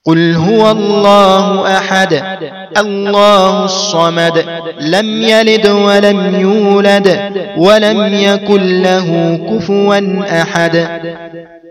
قل هو الله أحد الله الصمد لم يلد ولم يولد ولم يكن له كفوا أحد.